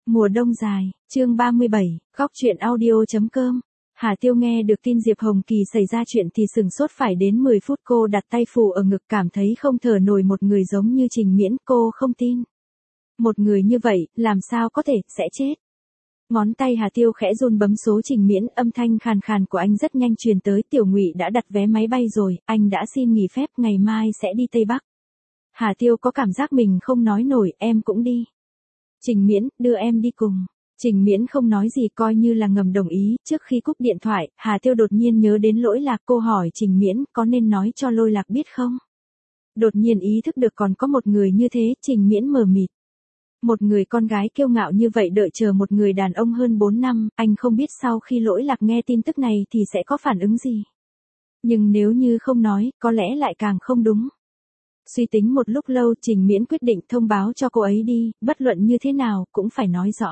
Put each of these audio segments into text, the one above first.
Mùa đông dài, chương 37, góc truyện audio.com. Hà Tiêu nghe được tin Diệp Hồng Kỳ xảy ra chuyện thì sừng sốt phải đến 10 phút, cô đặt tay phủ ở ngực cảm thấy không thở nổi. Một người giống như Trình Miễn, cô không tin. Một người như vậy, làm sao có thể, sẽ chết. Ngón tay Hà Tiêu khẽ run bấm số Trình Miễn, âm thanh khàn khàn của anh rất nhanh truyền tới. Tiểu Ngụy đã đặt vé máy bay rồi, anh đã xin nghỉ phép, ngày mai sẽ đi Tây Bắc. Hà Tiêu có cảm giác mình không nói nổi, em cũng đi. Trình Miễn, đưa em đi cùng. Trình Miễn không nói gì, coi như là ngầm đồng ý. Trước khi cúp điện thoại, Hà Tiêu đột nhiên nhớ đến Lỗi Lạc, cô hỏi Trình Miễn có nên nói cho Lôi Lạc biết không? Đột nhiên ý thức được còn có một người như thế. Trình Miễn mờ mịt. Một người con gái kiêu ngạo như vậy đợi chờ một người đàn ông hơn 4 năm, anh không biết sau khi Lỗi Lạc nghe tin tức này thì sẽ có phản ứng gì. Nhưng nếu như không nói, có lẽ lại càng không đúng. Suy tính một lúc lâu, Trình Miễn quyết định thông báo cho cô ấy đi, bất luận như thế nào, cũng phải nói rõ.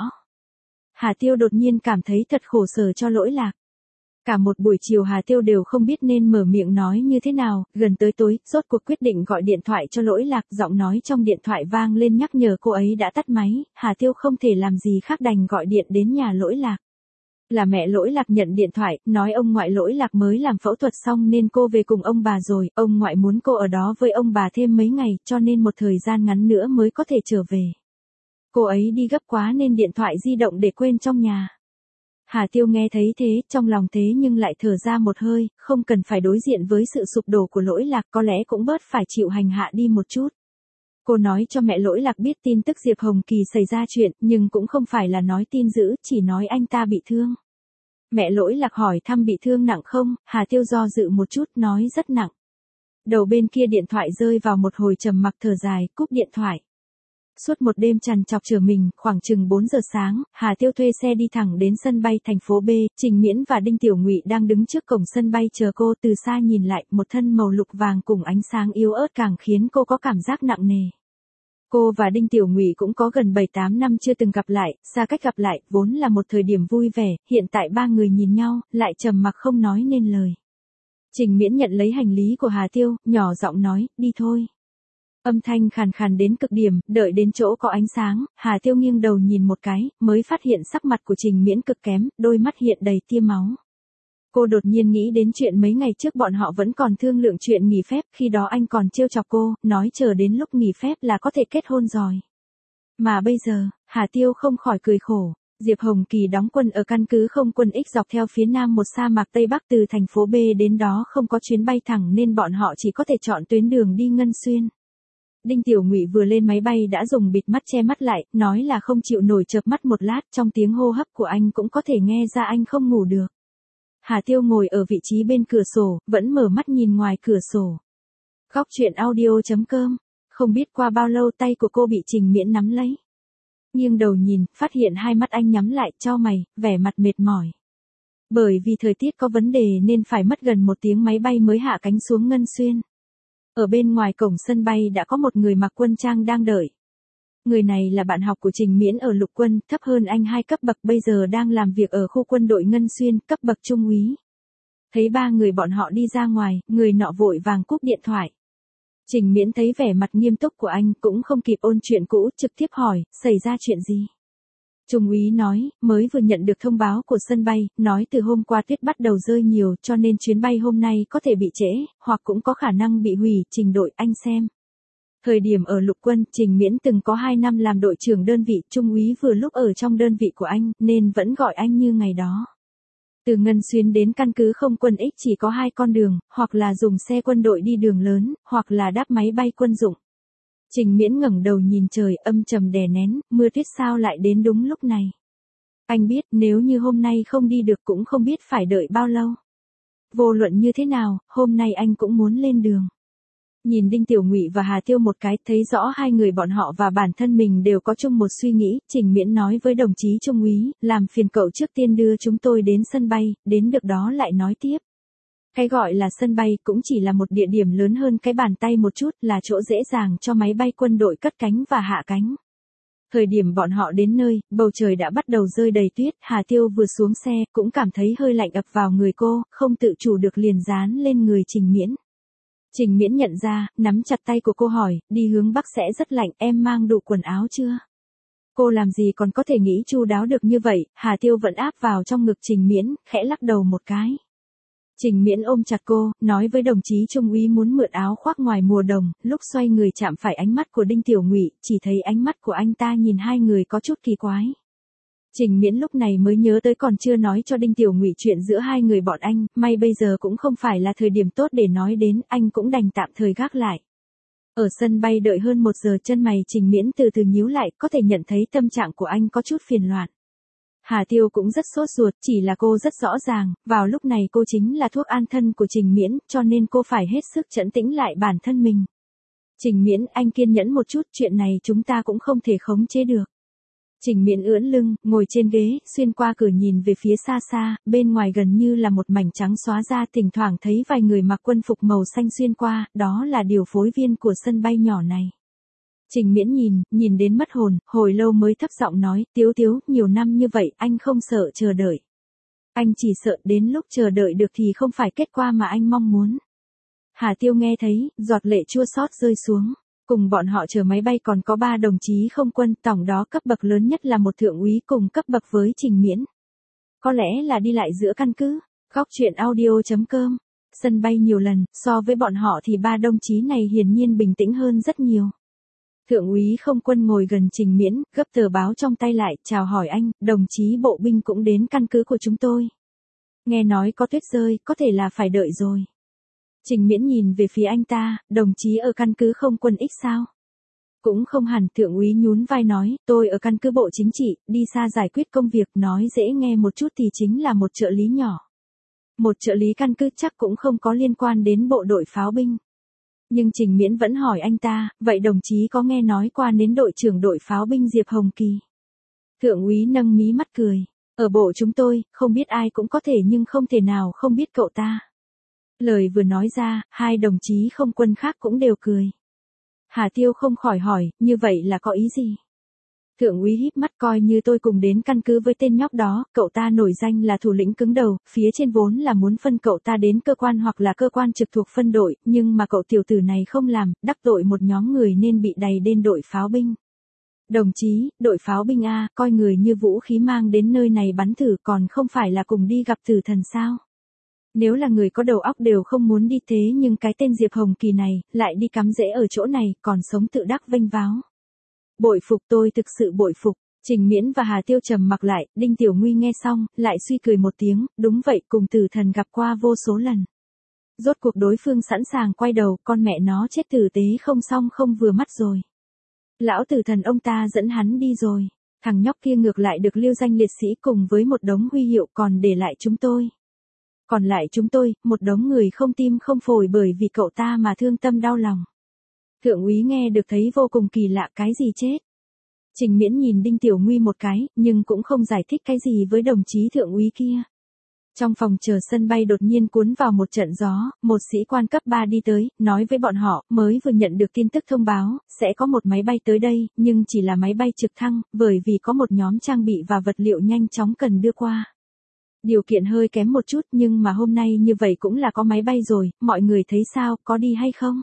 Hà Tiêu đột nhiên cảm thấy thật khổ sở cho Lỗi Lạc. Cả một buổi chiều Hà Tiêu đều không biết nên mở miệng nói như thế nào, gần tới tối, rốt cuộc quyết định gọi điện thoại cho Lỗi Lạc, giọng nói trong điện thoại vang lên nhắc nhở cô ấy đã tắt máy. Hà Tiêu không thể làm gì khác đành gọi điện đến nhà Lỗi Lạc. Là mẹ Lỗi Lạc nhận điện thoại, nói ông ngoại Lỗi Lạc mới làm phẫu thuật xong nên cô về cùng ông bà rồi, ông ngoại muốn cô ở đó với ông bà thêm mấy ngày, cho nên một thời gian ngắn nữa mới có thể trở về. Cô ấy đi gấp quá nên điện thoại di động để quên trong nhà. Hà Tiêu nghe thấy thế, trong lòng thế nhưng lại thở ra một hơi, không cần phải đối diện với sự sụp đổ của Lỗi Lạc, có lẽ cũng bớt phải chịu hành hạ đi một chút. Cô nói cho mẹ Lỗi Lạc biết tin tức Diệp Hồng Kỳ xảy ra chuyện, nhưng cũng không phải là nói tin dữ, chỉ nói anh ta bị thương. Mẹ Lỗi Lạc hỏi thăm bị thương nặng không, Hà Tiêu do dự một chút, nói rất nặng. Đầu bên kia điện thoại rơi vào một hồi trầm mặc, thở dài, cúp điện thoại. Suốt một đêm trằn trọc chờ mình, khoảng chừng 4 giờ sáng, Hà Tiêu thuê xe đi thẳng đến sân bay thành phố B, Trình Miễn và Đinh Tiểu Ngụy đang đứng trước cổng sân bay chờ cô. Từ xa nhìn lại, một thân màu lục vàng cùng ánh sáng yếu ớt càng khiến cô có cảm giác nặng nề. Cô và Đinh Tiểu Ngụy cũng có gần 7-8 năm chưa từng gặp lại, xa cách gặp lại, vốn là một thời điểm vui vẻ, hiện tại ba người nhìn nhau, lại trầm mặc không nói nên lời. Trình Miễn nhận lấy hành lý của Hà Tiêu, nhỏ giọng nói, đi thôi. Âm thanh khàn khàn đến cực điểm, đợi đến chỗ có ánh sáng, Hà Tiêu nghiêng đầu nhìn một cái, mới phát hiện sắc mặt của Trình Miễn cực kém, đôi mắt hiện đầy tia máu. Cô đột nhiên nghĩ đến chuyện mấy ngày trước bọn họ vẫn còn thương lượng chuyện nghỉ phép, khi đó anh còn trêu chọc cô, nói chờ đến lúc nghỉ phép là có thể kết hôn rồi. Mà bây giờ, Hà Tiêu không khỏi cười khổ. Diệp Hồng Kỳ đóng quân ở căn cứ không quân X dọc theo phía nam một sa mạc Tây Bắc, từ thành phố B đến đó không có chuyến bay thẳng nên bọn họ chỉ có thể chọn tuyến đường đi Ngân Xuyên. Đinh Tiểu Ngụy vừa lên máy bay đã dùng bịt mắt che mắt lại, nói là không chịu nổi chợp mắt một lát, trong tiếng hô hấp của anh cũng có thể nghe ra anh không ngủ được. Hà Tiêu ngồi ở vị trí bên cửa sổ, vẫn mở mắt nhìn ngoài cửa sổ. Góc truyện audio.com. Không biết qua bao lâu tay của cô bị Trình Miễn nắm lấy. Nghiêng đầu nhìn, phát hiện hai mắt anh nhắm lại, chau mày, vẻ mặt mệt mỏi. Bởi vì thời tiết có vấn đề nên phải mất gần 1 tiếng máy bay mới hạ cánh xuống Ngân Xuyên. Ở bên ngoài cổng sân bay đã có một người mặc quân trang đang đợi. Người này là bạn học của Trình Miễn ở lục quân, thấp hơn anh 2 cấp bậc, bây giờ đang làm việc ở khu quân đội Ngân Xuyên, cấp bậc trung úy. Thấy ba người bọn họ đi ra ngoài, người nọ vội vàng cúp điện thoại. Trình Miễn thấy vẻ mặt nghiêm túc của anh, cũng không kịp ôn chuyện cũ, trực tiếp hỏi, xảy ra chuyện gì? Trung úy nói, mới vừa nhận được thông báo của sân bay, nói từ hôm qua tuyết bắt đầu rơi nhiều cho nên chuyến bay hôm nay có thể bị trễ, hoặc cũng có khả năng bị hủy. Trình đội, anh xem. Thời điểm ở lục quân, Trình Miễn từng có 2 năm làm đội trưởng đơn vị, trung úy vừa lúc ở trong đơn vị của anh, nên vẫn gọi anh như ngày đó. Từ Ngân Xuyên đến căn cứ không quân X chỉ có 2 con đường, hoặc là dùng xe quân đội đi đường lớn, hoặc là đáp máy bay quân dụng. Trình Miễn ngẩng đầu nhìn trời, âm trầm đè nén, mưa tuyết sao lại đến đúng lúc này. Anh biết nếu như hôm nay không đi được cũng không biết phải đợi bao lâu. Vô luận như thế nào, hôm nay anh cũng muốn lên đường. Nhìn Đinh Tiểu Ngụy và Hà Tiêu một cái, thấy rõ hai người bọn họ và bản thân mình đều có chung một suy nghĩ, Trình Miễn nói với đồng chí trung úy, làm phiền cậu trước tiên đưa chúng tôi đến sân bay, đến được đó lại nói tiếp. Cái gọi là sân bay cũng chỉ là một địa điểm lớn hơn cái bàn tay một chút, là chỗ dễ dàng cho máy bay quân đội cất cánh và hạ cánh. Thời điểm bọn họ đến nơi, bầu trời đã bắt đầu rơi đầy tuyết, Hà Tiêu vừa xuống xe, cũng cảm thấy hơi lạnh ập vào người cô, không tự chủ được liền dán lên người Trình Miễn. Trình Miễn nhận ra, nắm chặt tay của cô hỏi, đi hướng Bắc sẽ rất lạnh, em mang đủ quần áo chưa? Cô làm gì còn có thể nghĩ chu đáo được như vậy, Hà Tiêu vẫn áp vào trong ngực Trình Miễn, khẽ lắc đầu một cái. Trình Miễn ôm chặt cô, nói với đồng chí trung úy muốn mượn áo khoác ngoài mùa đông, lúc xoay người chạm phải ánh mắt của Đinh Tiểu Ngụy, chỉ thấy ánh mắt của anh ta nhìn hai người có chút kỳ quái. Trình Miễn lúc này mới nhớ tới còn chưa nói cho Đinh Tiểu Ngụy chuyện giữa hai người bọn anh, may bây giờ cũng không phải là thời điểm tốt để nói đến, anh cũng đành tạm thời gác lại. Ở sân bay đợi hơn 1 giờ, chân mày Trình Miễn từ từ nhíu lại, có thể nhận thấy tâm trạng của anh có chút phiền loạn. Hà Tiêu cũng rất sốt ruột, chỉ là cô rất rõ ràng, vào lúc này cô chính là thuốc an thân của Trình Miễn, cho nên cô phải hết sức trấn tĩnh lại bản thân mình. Trình Miễn, anh kiên nhẫn một chút, chuyện này chúng ta cũng không thể khống chế được. Trình Miễn ưỡn lưng, ngồi trên ghế, xuyên qua cửa nhìn về phía xa xa, bên ngoài gần như là một mảnh trắng xóa ra, thỉnh thoảng thấy vài người mặc quân phục màu xanh xuyên qua, đó là điều phối viên của sân bay nhỏ này. Trình Miễn nhìn đến mất hồn, hồi lâu mới thấp giọng nói, Tiếu Tiếu, nhiều năm như vậy, anh không sợ chờ đợi. Anh chỉ sợ đến lúc chờ đợi được thì không phải kết quả mà anh mong muốn. Hà Tiêu nghe thấy, giọt lệ chua xót rơi xuống. Cùng bọn họ chờ máy bay còn có 3 đồng chí không quân, tổng đó cấp bậc lớn nhất là một thượng úy cùng cấp bậc với Trình Miễn. Có lẽ là đi lại giữa căn cứ. Góc truyện audio.com. Sân bay nhiều lần, so với bọn họ thì 3 đồng chí này hiển nhiên bình tĩnh hơn rất nhiều. Thượng úy không quân ngồi gần Trình Miễn, gấp tờ báo trong tay lại, chào hỏi anh, đồng chí bộ binh cũng đến căn cứ của chúng tôi. Nghe nói có tuyết rơi, có thể là phải đợi rồi. Trình Miễn nhìn về phía anh ta, đồng chí ở căn cứ không quân X sao? Cũng không hẳn, thượng úy nhún vai nói, tôi ở căn cứ bộ chính trị, đi xa giải quyết công việc, nói dễ nghe một chút thì chính là một trợ lý nhỏ. Một trợ lý căn cứ chắc cũng không có liên quan đến bộ đội pháo binh. Nhưng Trình Miễn vẫn hỏi anh ta, vậy đồng chí có nghe nói qua đến đội trưởng đội pháo binh Diệp Hồng Kỳ? Thượng úy nâng mí mắt cười, ở bộ chúng tôi, không biết ai cũng có thể nhưng không thể nào không biết cậu ta. Lời vừa nói ra, 2 đồng chí không quân khác cũng đều cười. Hà Tiêu không khỏi hỏi, như vậy là có ý gì? Thượng úy híp mắt, coi như tôi cùng đến căn cứ với tên nhóc đó, cậu ta nổi danh là thủ lĩnh cứng đầu, phía trên vốn là muốn phân cậu ta đến cơ quan hoặc là cơ quan trực thuộc phân đội, nhưng mà cậu tiểu tử này không làm, đắc tội một nhóm người nên bị đày đến đội pháo binh. Đồng chí, đội pháo binh A, coi người như vũ khí mang đến nơi này bắn thử còn không phải là cùng đi gặp tử thần sao? Nếu là người có đầu óc đều không muốn đi, thế nhưng cái tên Diệp Hồng Kỳ này, lại đi cắm rễ ở chỗ này, còn sống tự đắc vênh váo. Bội phục, tôi thực sự bội phục. Trình Miễn và Hà Tiêu trầm mặc lại, Đinh Tiểu Nguy nghe xong, lại suy cười một tiếng, đúng vậy, cùng tử thần gặp qua vô số lần. Rốt cuộc đối phương sẵn sàng quay đầu, con mẹ nó chết tử tế không xong không vừa mắt rồi. Lão tử thần ông ta dẫn hắn đi rồi, thằng nhóc kia ngược lại được lưu danh liệt sĩ cùng với một đống huy hiệu, còn để lại chúng tôi. Còn lại chúng tôi, một đống người không tim không phổi bởi vì cậu ta mà thương tâm đau lòng. Thượng úy nghe được thấy vô cùng kỳ lạ, cái gì chết? Trình Miễn nhìn Đinh Tiểu Nguy một cái, nhưng cũng không giải thích cái gì với đồng chí thượng úy kia. Trong phòng chờ sân bay đột nhiên cuốn vào một trận gió, một sĩ quan cấp 3 đi tới, nói với bọn họ, mới vừa nhận được tin tức thông báo, sẽ có một máy bay tới đây, nhưng chỉ là máy bay trực thăng, bởi vì có một nhóm trang bị và vật liệu nhanh chóng cần đưa qua. Điều kiện hơi kém một chút nhưng mà hôm nay như vậy cũng là có máy bay rồi, mọi người thấy sao, có đi hay không?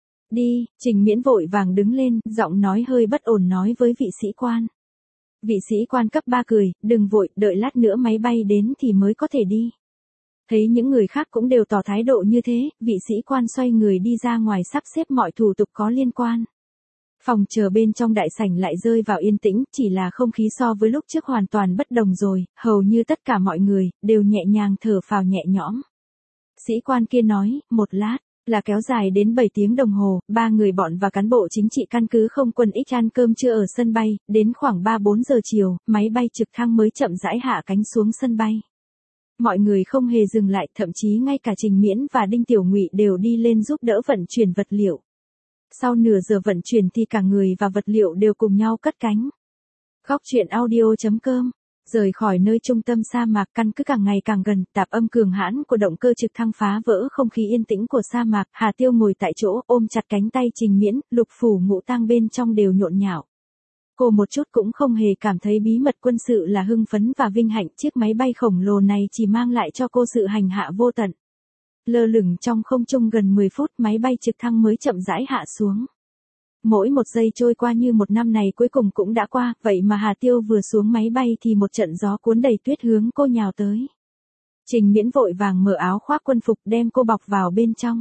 Đi, Trình Miễn vội vàng đứng lên, giọng nói hơi bất ổn nói với vị sĩ quan. Vị sĩ quan cấp 3 cười, đừng vội, đợi lát nữa máy bay đến thì mới có thể đi. Thấy những người khác cũng đều tỏ thái độ như thế, vị sĩ quan xoay người đi ra ngoài sắp xếp mọi thủ tục có liên quan. Phòng chờ bên trong đại sảnh lại rơi vào yên tĩnh, chỉ là không khí so với lúc trước hoàn toàn bất đồng rồi, hầu như tất cả mọi người, đều nhẹ nhàng thở phào nhẹ nhõm. Sĩ quan kia nói, một lát, là kéo dài đến 7 tiếng đồng hồ, 3 người bọn và cán bộ chính trị căn cứ không quân X ăn cơm trưa ở sân bay, đến khoảng 3-4 giờ chiều, máy bay trực thăng mới chậm rãi hạ cánh xuống sân bay. Mọi người không hề dừng lại, thậm chí ngay cả Trình Miễn và Đinh Tiểu Ngụy đều đi lên giúp đỡ vận chuyển vật liệu. Sau nửa giờ vận chuyển thì cả người và vật liệu đều cùng nhau cất cánh. Góc truyện audio.com. Rời khỏi nơi trung tâm sa mạc, căn cứ càng ngày càng gần, tạp âm cường hãn của động cơ trực thăng phá vỡ không khí yên tĩnh của sa mạc. Hà Tiêu ngồi tại chỗ, ôm chặt cánh tay Trình Miễn, lục phủ ngũ tạng bên trong đều nhộn nhạo. Cô một chút cũng không hề cảm thấy bí mật quân sự là hưng phấn và vinh hạnh, chiếc máy bay khổng lồ này chỉ mang lại cho cô sự hành hạ vô tận. Lơ lửng trong không trung gần 10 phút, máy bay trực thăng mới chậm rãi hạ xuống. Mỗi một giây trôi qua như một năm này cuối cùng cũng đã qua, vậy mà Hà Tiêu vừa xuống máy bay thì một trận gió cuốn đầy tuyết hướng cô nhào tới. Trình Miễn vội vàng mở áo khoác quân phục đem cô bọc vào bên trong.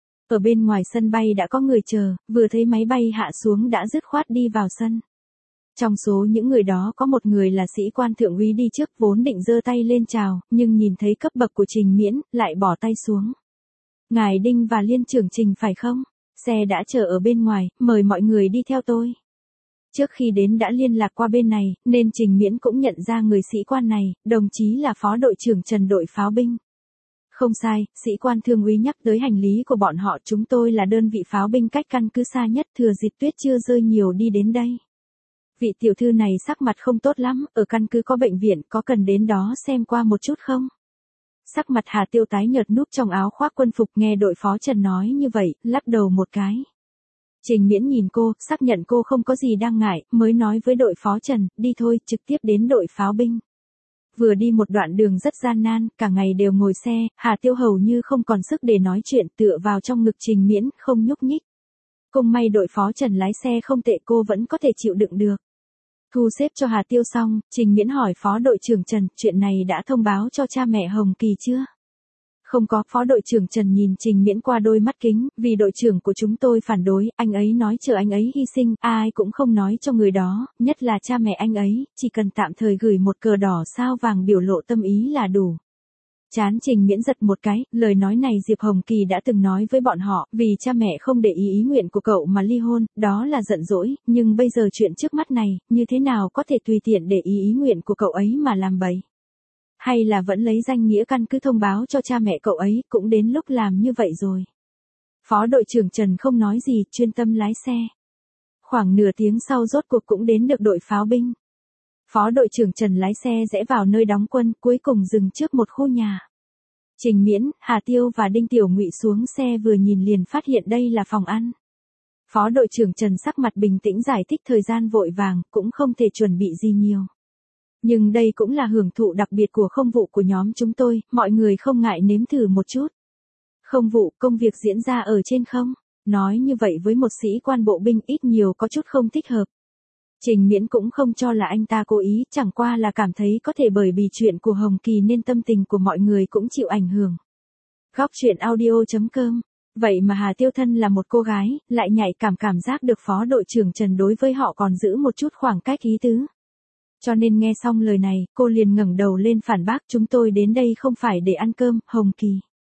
Ở bên ngoài sân bay đã có người chờ, vừa thấy máy bay hạ xuống đã dứt khoát đi vào sân. Trong số những người đó có một người là sĩ quan thượng úy đi trước vốn định giơ tay lên chào, nhưng nhìn thấy cấp bậc của Trình Miễn, lại bỏ tay xuống. Ngài Đinh và Liên trưởng Trình phải không? Xe đã chờ ở bên ngoài, mời mọi người đi theo tôi. Trước khi đến đã liên lạc qua bên này, nên Trình Miễn cũng nhận ra người sĩ quan này, đồng chí là phó đội trưởng Trần đội pháo binh. Không sai, sĩ quan thượng úy nhắc tới hành lý của bọn họ, chúng tôi là đơn vị pháo binh cách căn cứ xa nhất, thừa dịp tuyết chưa rơi nhiều đi đến đây. Vị tiểu thư này sắc mặt không tốt lắm, ở căn cứ có bệnh viện, có cần đến đó xem qua một chút không? Sắc mặt Hà Tiêu tái nhợt núp trong áo khoác quân phục, nghe đội phó Trần nói như vậy, lắc đầu một cái. Trình Miễn nhìn cô, xác nhận cô không có gì đang ngại, mới nói với đội phó Trần, đi thôi, trực tiếp đến đội pháo binh. Vừa đi một đoạn đường rất gian nan, cả ngày đều ngồi xe, Hà Tiêu hầu như không còn sức để nói chuyện, tựa vào trong ngực Trình Miễn, không nhúc nhích. Cũng may đội phó Trần lái xe không tệ, cô vẫn có thể chịu đựng được. Thu xếp cho Hà Tiêu xong, Trình Miễn hỏi phó đội trưởng Trần, chuyện này đã thông báo cho cha mẹ Hồng Kỳ chưa? Không có, phó đội trưởng Trần nhìn Trình Miễn qua đôi mắt kính, vì đội trưởng của chúng tôi phản đối, anh ấy nói chờ anh ấy hy sinh, ai cũng không nói cho người đó, nhất là cha mẹ anh ấy, chỉ cần tạm thời gửi một cờ đỏ sao vàng biểu lộ tâm ý là đủ. Chán Trình Miễn giật một cái, lời nói này Diệp Hồng Kỳ đã từng nói với bọn họ, vì cha mẹ không để ý nguyện của cậu mà ly hôn, đó là giận dỗi, nhưng bây giờ chuyện trước mắt này, như thế nào có thể tùy tiện để ý nguyện của cậu ấy mà làm bậy? Hay là vẫn lấy danh nghĩa căn cứ thông báo cho cha mẹ cậu ấy, cũng đến lúc làm như vậy rồi. Phó đội trưởng Trần không nói gì, chuyên tâm lái xe. Khoảng nửa tiếng sau rốt cuộc cũng đến được đội pháo binh. Phó đội trưởng Trần lái xe rẽ vào nơi đóng quân, cuối cùng dừng trước một khu nhà. Trình Miễn, Hà Tiêu và Đinh Tiểu Ngụy xuống xe vừa nhìn liền phát hiện đây là phòng ăn. Phó đội trưởng Trần sắc mặt bình tĩnh giải thích thời gian vội vàng, cũng không thể chuẩn bị gì nhiều. Nhưng đây cũng là hưởng thụ đặc biệt của không vụ của nhóm chúng tôi, mọi người không ngại nếm thử một chút. Không vụ, công việc diễn ra ở trên không? Nói như vậy với một sĩ quan bộ binh ít nhiều có chút không thích hợp. Trình Miễn cũng không cho là anh ta cố ý, chẳng qua là cảm thấy có thể bởi vì chuyện của Hồng Kỳ nên tâm tình của mọi người cũng chịu ảnh hưởng. Góc truyện audio.com. Vậy mà Hà Tiêu thân là một cô gái, lại nhạy cảm giác được phó đội trưởng Trần đối với họ còn giữ một chút khoảng cách ý tứ. Cho nên nghe xong lời này, cô liền ngẩng đầu lên phản bác, chúng tôi đến đây không phải để ăn cơm, Hồng Kỳ.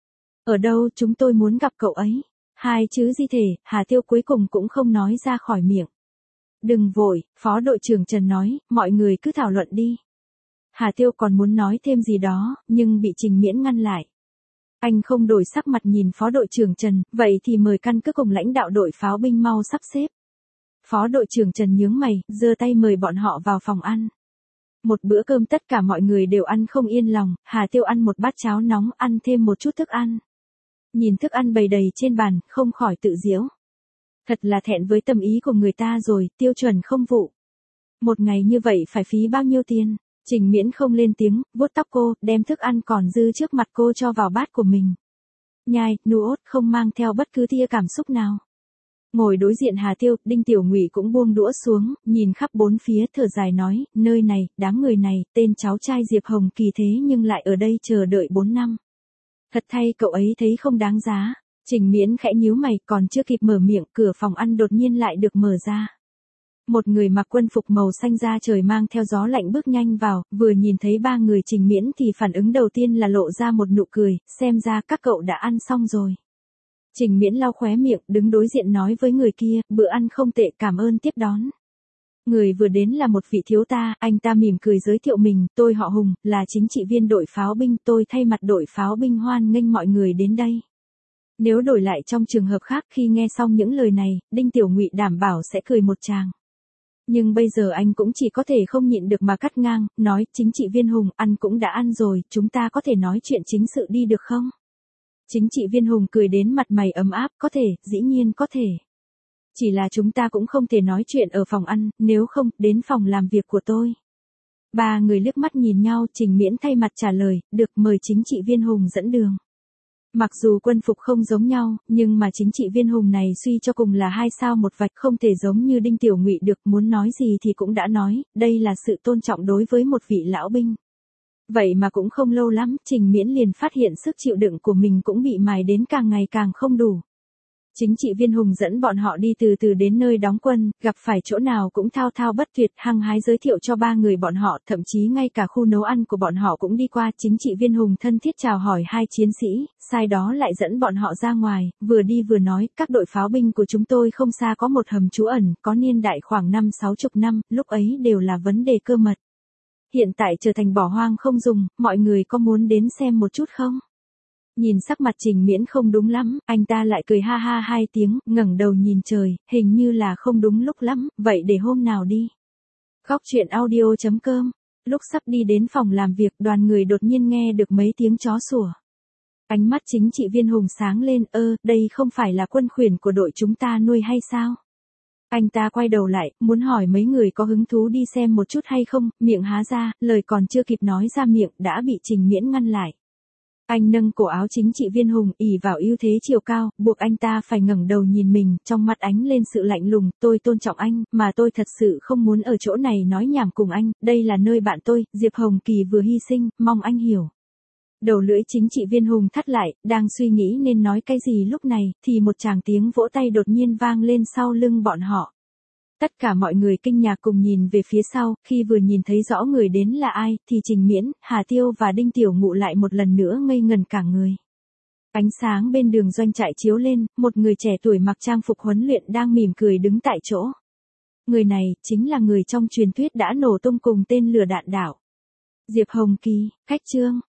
Ở đâu, chúng tôi muốn gặp cậu ấy. Hai chữ di thể, Hà Tiêu cuối cùng cũng không nói ra khỏi miệng. Đừng vội, phó đội trưởng Trần nói, mọi người cứ thảo luận đi. Hà Tiêu còn muốn nói thêm gì đó, nhưng bị Trình Miễn ngăn lại. Anh không đổi sắc mặt nhìn phó đội trưởng Trần, vậy thì mời căn cứ cùng lãnh đạo đội pháo binh mau sắp xếp. Phó đội trưởng Trần nhướng mày, giơ tay mời bọn họ vào phòng ăn. Một bữa cơm tất cả mọi người đều ăn không yên lòng, Hà Tiêu ăn một bát cháo nóng, ăn thêm một chút thức ăn. Nhìn thức ăn bày đầy trên bàn, không khỏi tự giễu. Thật là thẹn với tâm ý của người ta rồi, tiêu chuẩn không vụ. Một ngày như vậy phải phí bao nhiêu tiền? Trình Miễn không lên tiếng, vuốt tóc cô, đem thức ăn còn dư trước mặt cô cho vào bát của mình. Nhai, nuốt, không mang theo bất cứ tia cảm xúc nào. Ngồi đối diện Hà Tiêu, Đinh Tiểu Ngụy cũng buông đũa xuống, nhìn khắp bốn phía thở dài nói, nơi này, đám người này, tên cháu trai Diệp Hồng Kỳ thế nhưng lại ở đây chờ đợi 4 năm. Thật thay cậu ấy thấy không đáng giá. Trình Miễn khẽ nhíu mày, còn chưa kịp mở miệng, cửa phòng ăn đột nhiên lại được mở ra. Một người mặc quân phục màu xanh da trời mang theo gió lạnh bước nhanh vào, vừa nhìn thấy ba người Trình Miễn thì phản ứng đầu tiên là lộ ra một nụ cười, xem ra các cậu đã ăn xong rồi. Trình Miễn lau khóe miệng, đứng đối diện nói với người kia, bữa ăn không tệ, cảm ơn tiếp đón. Người vừa đến là một vị thiếu ta, anh ta mỉm cười giới thiệu mình, tôi họ Hùng, là chính trị viên đội pháo binh, tôi thay mặt đội pháo binh hoan nghênh mọi người đến đây. Nếu đổi lại trong trường hợp khác khi nghe xong những lời này, Đinh Tiểu Ngụy đảm bảo sẽ cười một tràng. Nhưng bây giờ anh cũng chỉ có thể không nhịn được mà cắt ngang, nói, chính trị viên Hùng, ăn cũng đã ăn rồi, chúng ta có thể nói chuyện chính sự đi được không? Chính trị viên Hùng cười đến mặt mày ấm áp, có thể, dĩ nhiên có thể. Chỉ là chúng ta cũng không thể nói chuyện ở phòng ăn, nếu không, đến phòng làm việc của tôi. Ba người liếc mắt nhìn nhau, Trình Miễn thay mặt trả lời, được, mời chính trị viên Hùng dẫn đường. Mặc dù quân phục không giống nhau, nhưng mà chính trị viên Hùng này suy cho cùng là 2 sao một vạch, không thể giống như Đinh Tiểu Ngụy được, muốn nói gì thì cũng đã nói, đây là sự tôn trọng đối với một vị lão binh. Vậy mà cũng không lâu lắm, Trình Miễn liền phát hiện sức chịu đựng của mình cũng bị mài đến càng ngày càng không đủ. Chính trị viên Hùng dẫn bọn họ đi từ từ đến nơi đóng quân, gặp phải chỗ nào cũng thao thao bất tuyệt, hăng hái giới thiệu cho 3 người bọn họ, thậm chí ngay cả khu nấu ăn của bọn họ cũng đi qua. Chính trị viên Hùng thân thiết chào hỏi 2 chiến sĩ, sai đó lại dẫn bọn họ ra ngoài, vừa đi vừa nói, các đội pháo binh của chúng tôi không xa có một hầm trú ẩn, có niên đại khoảng 50-60 năm, lúc ấy đều là vấn đề cơ mật. Hiện tại trở thành bỏ hoang không dùng, mọi người có muốn đến xem một chút không? Nhìn sắc mặt Trình Miễn không đúng lắm, anh ta lại cười ha ha 2 tiếng, ngẩng đầu nhìn trời, hình như là không đúng lúc lắm, vậy để hôm nào đi. Góc truyện audio.com. Lúc sắp đi đến phòng làm việc, đoàn người đột nhiên nghe được mấy tiếng chó sủa. Ánh mắt chính trị viên Hùng sáng lên, đây không phải là quân khuyển của đội chúng ta nuôi hay sao? Anh ta quay đầu lại, muốn hỏi mấy người có hứng thú đi xem một chút hay không, miệng há ra, lời còn chưa kịp nói ra miệng, đã bị Trình Miễn ngăn lại. Anh nâng cổ áo chính trị viên Hùng, ỷ vào ưu thế chiều cao, buộc anh ta phải ngẩng đầu nhìn mình, trong mắt ánh lên sự lạnh lùng, tôi tôn trọng anh, mà tôi thật sự không muốn ở chỗ này nói nhảm cùng anh, đây là nơi bạn tôi, Diệp Hồng Kỳ vừa hy sinh, mong anh hiểu. Đầu lưỡi chính trị viên Hùng thắt lại, đang suy nghĩ nên nói cái gì lúc này, thì một tràng tiếng vỗ tay đột nhiên vang lên sau lưng bọn họ. Tất cả mọi người kinh ngạc cùng nhìn về phía sau, khi vừa nhìn thấy rõ người đến là ai, thì Trình Miễn, Hà Tiêu và Đinh Tiểu Ngụ lại một lần nữa ngây ngẩn cả người. Ánh sáng bên đường doanh trại chiếu lên, một người trẻ tuổi mặc trang phục huấn luyện đang mỉm cười đứng tại chỗ. Người này, chính là người trong truyền thuyết đã nổ tung cùng tên lửa đạn đạo. Diệp Hồng Kỳ, Khách Chương.